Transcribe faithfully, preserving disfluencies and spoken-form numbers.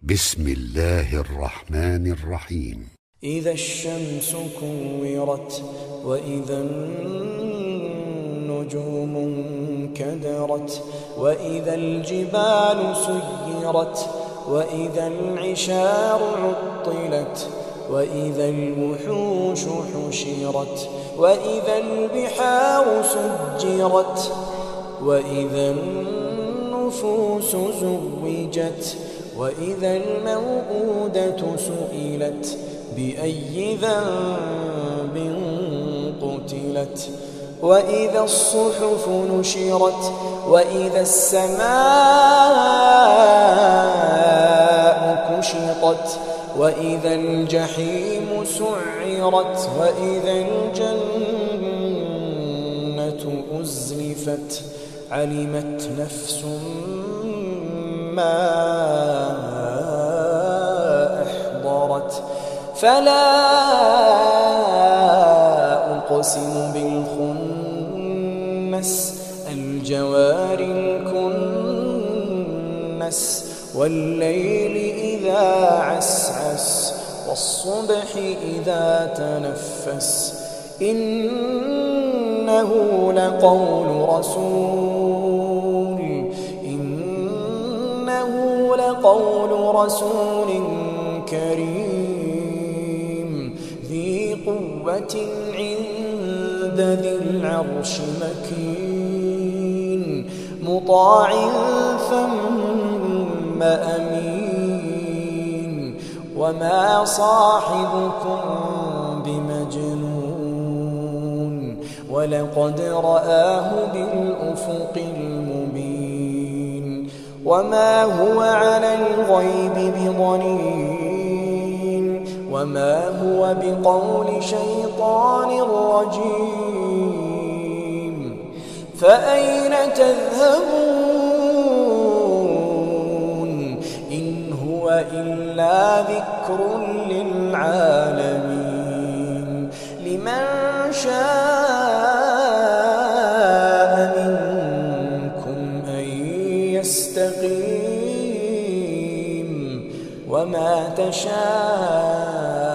بسم الله الرحمن الرحيم. إذا الشمس كورت وإذا النجوم انكدرت وإذا الجبال سيرت وإذا العشار عطلت وإذا الوحوش حشرت وإذا البحار سجرت وإذا النفوس زوجت وإذا الموءودة سئلت بأي ذنب قتلت وإذا الصحف نشرت وإذا السماء كشطت وإذا الجحيم سعرت وإذا الجنة أزلفت علمت نفس ما أحضرت فلا أقسم بالخنس الجوار الكنس والليل إذا عسعس والصبح إذا تنفس إنه لقول رسول إنه لقول رسول كريم ذي قوة عند ذي العرش مكين مطاع ثم أمين وما صاحبكم بمجنون ولقد رآه بالأفق المبين وما هو على الغيب بضنين وما هو بقول شيطان رجيم فأين تذهبون إن هو إلا ذكر للعالمين لمن شاء منكم أن يستقيم وما تشاءون